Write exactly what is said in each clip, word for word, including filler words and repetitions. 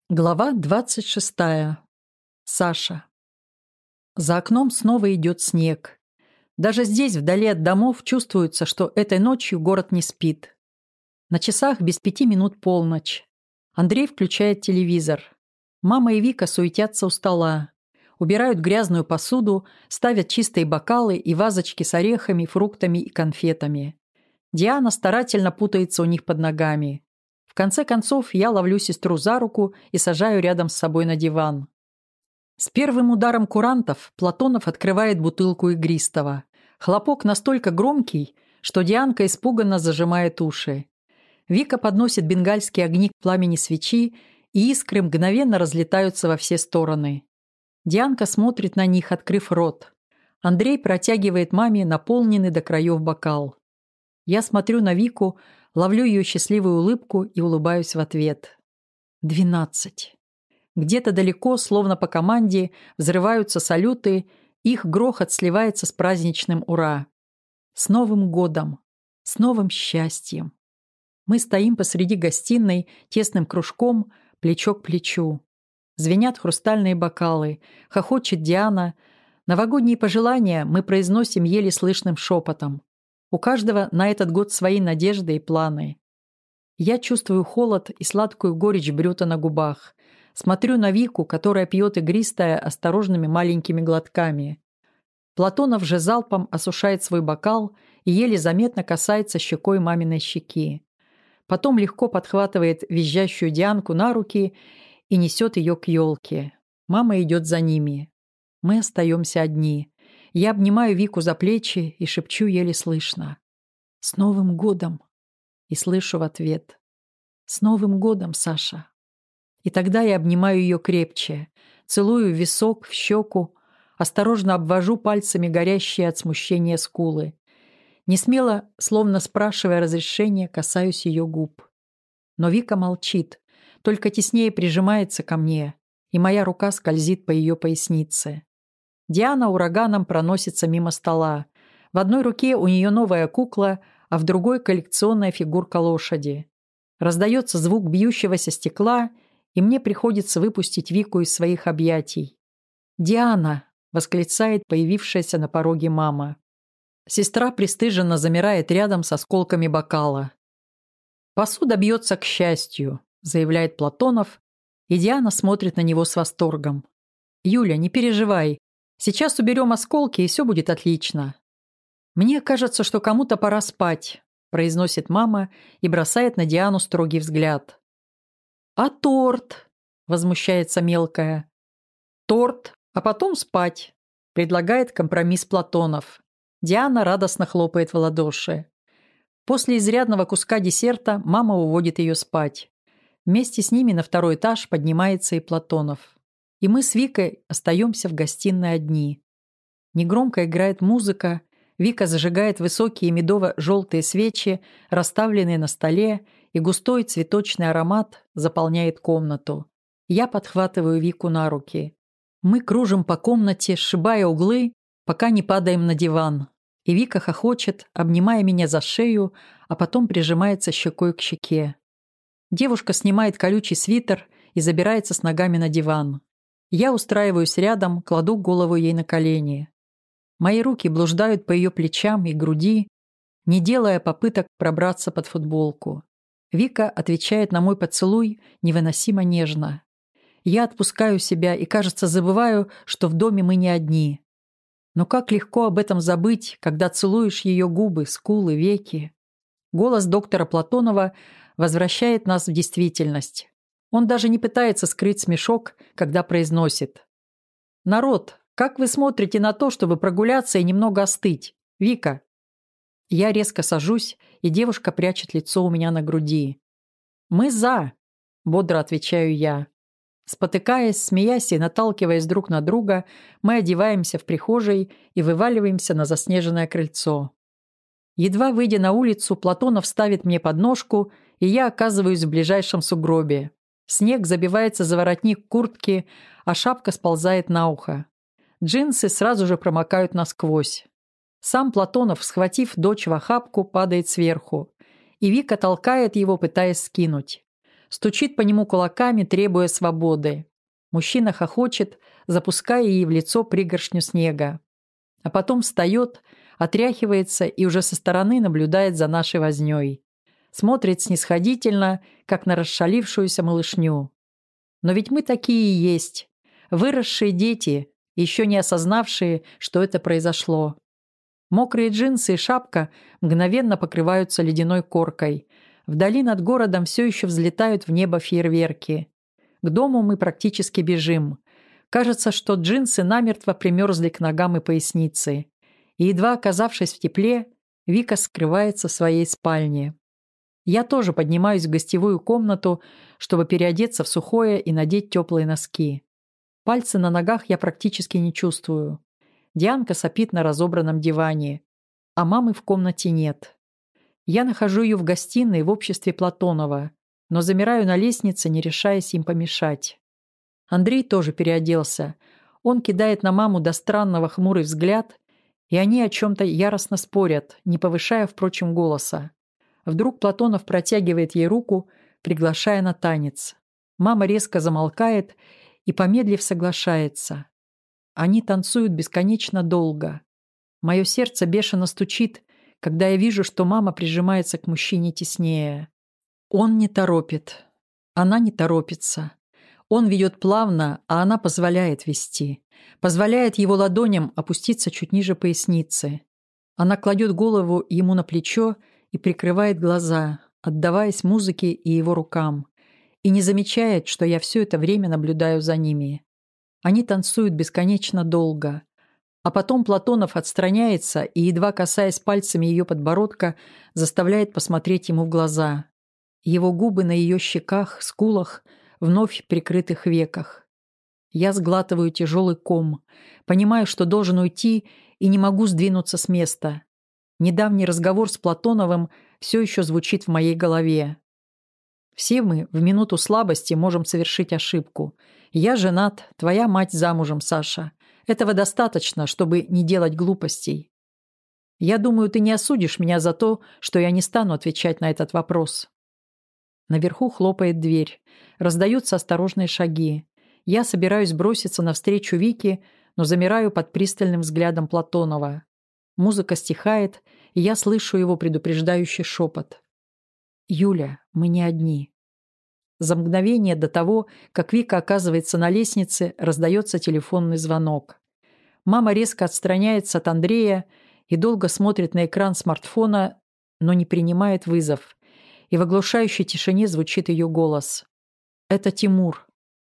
Глава двадцать шестая. Саша. За окном снова идет снег. Даже здесь, вдали от домов, чувствуется, что этой ночью город не спит. На часах без пяти минут полночь. Андрей включает телевизор. Мама и Вика суетятся у стола. Убирают грязную посуду, ставят чистые бокалы и вазочки с орехами, фруктами и конфетами. Диана старательно путается у них под ногами. В конце концов, я ловлю сестру за руку и сажаю рядом с собой на диван. С первым ударом курантов Платонов открывает бутылку игристого. Хлопок настолько громкий, что Дианка испуганно зажимает уши. Вика подносит бенгальские огни к пламени свечи, и искры мгновенно разлетаются во все стороны. Дианка смотрит на них, открыв рот. Андрей протягивает маме наполненный до краев бокал. Я смотрю на Вику, ловлю ее счастливую улыбку и улыбаюсь в ответ. Двенадцать. Где-то далеко, словно по команде, взрываются салюты, их грохот сливается с праздничным «Ура!». С Новым годом! С новым счастьем! Мы стоим посреди гостиной, тесным кружком, плечо к плечу. Звенят хрустальные бокалы, хохочет Диана. Новогодние пожелания мы произносим еле слышным шепотом. У каждого на этот год свои надежды и планы. Я чувствую холод и сладкую горечь брюта на губах. Смотрю на Вику, которая пьет игристое осторожными маленькими глотками. Платонов же залпом осушает свой бокал и еле заметно касается щекой маминой щеки. Потом легко подхватывает визжащую Дианку на руки и несет ее к елке. Мама идет за ними. Мы остаемся одни. Я обнимаю Вику за плечи и шепчу еле слышно. «С Новым годом!» И слышу в ответ. «С Новым годом, Саша!» И тогда я обнимаю ее крепче, целую в висок, в щеку, осторожно обвожу пальцами горящие от смущения скулы. Несмело, словно спрашивая разрешения, касаюсь ее губ. Но Вика молчит, только теснее прижимается ко мне, и моя рука скользит по ее пояснице. Диана ураганом проносится мимо стола. В одной руке у нее новая кукла, а в другой коллекционная фигурка лошади. Раздается звук бьющегося стекла, и мне приходится выпустить Вику из своих объятий. «Диана!» — восклицает появившаяся на пороге мама. Сестра пристыженно замирает рядом с осколками бокала. «Посуда бьется к счастью», — заявляет Платонов, и Диана смотрит на него с восторгом. «Юля, не переживай. Сейчас уберем осколки, и все будет отлично». «Мне кажется, что кому-то пора спать», — произносит мама и бросает на Диану строгий взгляд. «А торт?» — возмущается мелкая. «Торт, а потом спать», — предлагает компромисс Платонов. Диана радостно хлопает в ладоши. После изрядного куска десерта мама уводит ее спать. Вместе с ними на второй этаж поднимается и Платонов. И мы с Викой остаемся в гостиной одни. Негромко играет музыка, Вика зажигает высокие медово-желтые свечи, расставленные на столе, и густой цветочный аромат заполняет комнату. Я подхватываю Вику на руки. Мы кружим по комнате, сшибая углы, пока не падаем на диван. И Вика хохочет, обнимая меня за шею, а потом прижимается щекой к щеке. Девушка снимает колючий свитер и забирается с ногами на диван. Я устраиваюсь рядом, кладу голову ей на колени. Мои руки блуждают по ее плечам и груди, не делая попыток пробраться под футболку. Вика отвечает на мой поцелуй невыносимо нежно. Я отпускаю себя и, кажется, забываю, что в доме мы не одни. Но как легко об этом забыть, когда целуешь ее губы, скулы, веки. Голос доктора Платонова возвращает нас в действительность. Он даже не пытается скрыть смешок, когда произносит: «Народ, как вы смотрите на то, чтобы прогуляться и немного остыть? Вика?» Я резко сажусь, и девушка прячет лицо у меня на груди. «Мы за», — бодро отвечаю я. Спотыкаясь, смеясь и наталкиваясь друг на друга, мы одеваемся в прихожей и вываливаемся на заснеженное крыльцо. Едва выйдя на улицу, Платонов ставит мне подножку, и я оказываюсь в ближайшем сугробе. Снег забивается за воротник куртки, а шапка сползает на ухо. Джинсы сразу же промокают насквозь. Сам Платонов, схватив дочь в охапку, падает сверху, и Вика толкает его, пытаясь скинуть. стучит по нему кулаками, требуя свободы. Мужчина хохочет, запуская ей в лицо пригоршню снега. А потом встает, отряхивается и уже со стороны наблюдает за нашей вознёй. Смотрит снисходительно, как на расшалившуюся малышню. Но ведь мы такие и есть. Выросшие дети, еще не осознавшие, что это произошло. Мокрые джинсы и шапка мгновенно покрываются ледяной коркой. Вдали над городом все еще взлетают в небо фейерверки. К дому мы практически бежим. Кажется, что джинсы намертво примерзли к ногам и пояснице. И едва оказавшись в тепле, Вика скрывается в своей спальне. Я тоже поднимаюсь в гостевую комнату, чтобы переодеться в сухое и надеть теплые носки. Пальцы на ногах я практически не чувствую. Дианка сопит на разобранном диване, а мамы в комнате нет. Я нахожу ее в гостиной в обществе Платонова, но замираю на лестнице, не решаясь им помешать. Андрей тоже переоделся. Он кидает на маму до странного хмурый взгляд, и они о чем-то яростно спорят, не повышая, впрочем, голоса. Вдруг Платонов протягивает ей руку, приглашая на танец. Мама резко замолкает и, помедлив, соглашается. Они танцуют бесконечно долго. Мое сердце бешено стучит, когда я вижу, что мама прижимается к мужчине теснее. Он не торопит. Она не торопится. Он ведет плавно, а она позволяет вести. Позволяет его ладоням опуститься чуть ниже поясницы. Она кладет голову ему на плечо и прикрывает глаза, отдаваясь музыке и его рукам, и не замечает, что я все это время наблюдаю за ними. Они танцуют бесконечно долго. А потом Платонов отстраняется и, едва касаясь пальцами ее подбородка, заставляет посмотреть ему в глаза. Его губы на ее щеках, скулах, вновь прикрытых веках. Я сглатываю тяжелый ком, понимаю, что должен уйти, и не могу сдвинуться с места. Недавний разговор с Платоновым все еще звучит в моей голове. Все мы в минуту слабости можем совершить ошибку. Я женат, твоя мать замужем, Саша. Этого достаточно, чтобы не делать глупостей. Я думаю, ты не осудишь меня за то, что я не стану отвечать на этот вопрос. Наверху хлопает дверь. Раздаются осторожные шаги. Я собираюсь броситься навстречу Вике, но замираю под пристальным взглядом Платонова. Музыка стихает, и я слышу его предупреждающий шепот. «Юля, мы не одни». За мгновение до того, как Вика оказывается на лестнице, раздается телефонный звонок. Мама резко отстраняется от Андрея и долго смотрит на экран смартфона, но не принимает вызов. И в оглушающей тишине звучит ее голос. «Это Тимур».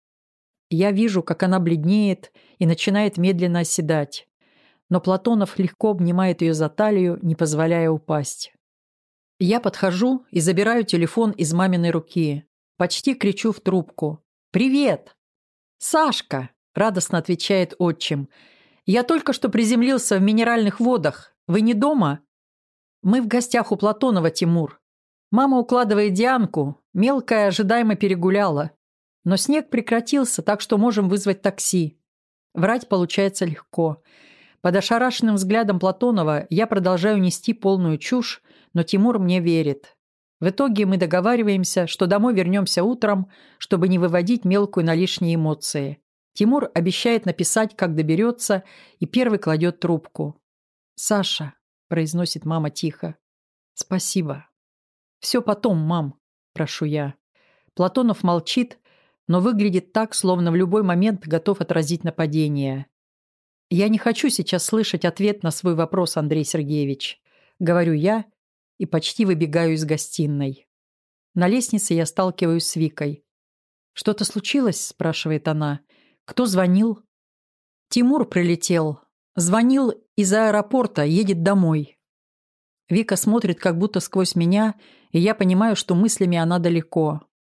Я вижу, как она бледнеет и начинает медленно оседать. Но Платонов легко обнимает ее за талию, не позволяя упасть. Я подхожу и забираю телефон из маминой руки. Почти кричу в трубку. «Привет!» «Сашка!» – радостно отвечает отчим. «Я только что приземлился в Минеральных водах. Вы не дома?» «Мы в гостях у Платонова, Тимур. Мама укладывает Дианку. Мелкая ожидаемо перегуляла. Но снег прекратился, так что можем вызвать такси». Врать получается легко. Под ошарашенным взглядом Платонова я продолжаю нести полную чушь, но Тимур мне верит. В итоге мы договариваемся, что домой вернемся утром, чтобы не выводить мелкую на лишние эмоции. Тимур обещает написать, как доберется, и первый кладет трубку. «Саша», – произносит мама тихо, – «спасибо». «Все потом, мам», – прошу я. Платонов молчит, но выглядит так, словно в любой момент готов отразить нападение. «Я не хочу сейчас слышать ответ на свой вопрос, Андрей Сергеевич», — говорю я и почти выбегаю из гостиной. На лестнице я сталкиваюсь с Викой. «Что-то случилось?» — спрашивает она. «Кто звонил?» «Тимур прилетел. Звонил из аэропорта, едет домой». Вика смотрит как будто сквозь меня, и я понимаю, что мыслями она далеко.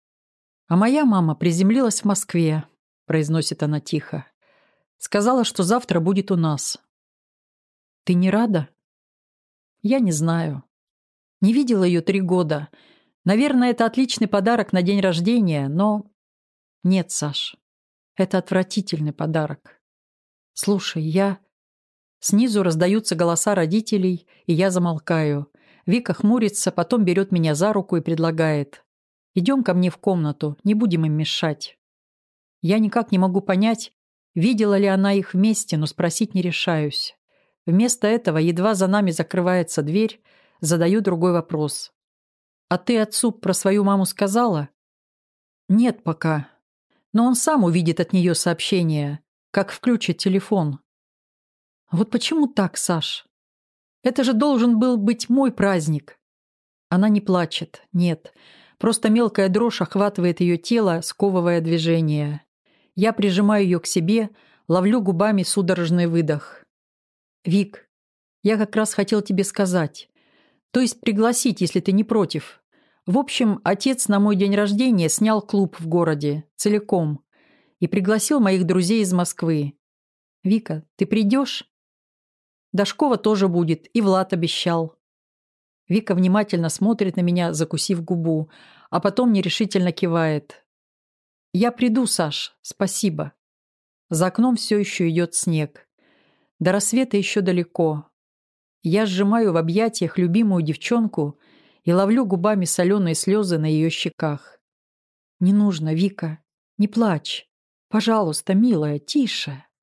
«А моя мама приземлилась в Москве», — произносит она тихо. «Сказала, что завтра будет у нас». «Ты не рада?» «Я не знаю. Не видела ее три года. Наверное, это отличный подарок на день рождения, но...» «Нет, Саш, это отвратительный подарок. Слушай, я...» Снизу раздаются голоса родителей, и я замолкаю. Вика хмурится, потом берет меня за руку и предлагает. Идем ко мне в комнату, не будем им мешать. Я никак не могу понять, видела ли она их вместе, но спросить не решаюсь. Вместо этого, едва за нами закрывается дверь, задаю другой вопрос. «А ты отцу про свою маму сказала?» «Нет пока. Но он сам увидит от нее сообщение, как включит телефон». «Вот почему так, Саш? Это же должен был быть мой праздник». Она не плачет, нет. Просто мелкая дрожь охватывает ее тело, сковывая движение. Я прижимаю ее к себе, ловлю губами судорожный выдох. «Вик, я как раз хотел тебе сказать. То есть пригласить, если ты не против. В общем, отец на мой день рождения снял клуб в городе, целиком, и пригласил моих друзей из Москвы. Вика, ты придешь? Дашкова тоже будет, и Влад обещал». Вика внимательно смотрит на меня, закусив губу, а потом нерешительно кивает. «Я приду, Саш, спасибо». За окном все еще идет снег. До рассвета еще далеко. Я сжимаю в объятиях любимую девчонку и ловлю губами соленые слезы на ее щеках. «Не нужно, Вика, не плачь. Пожалуйста, милая, тише».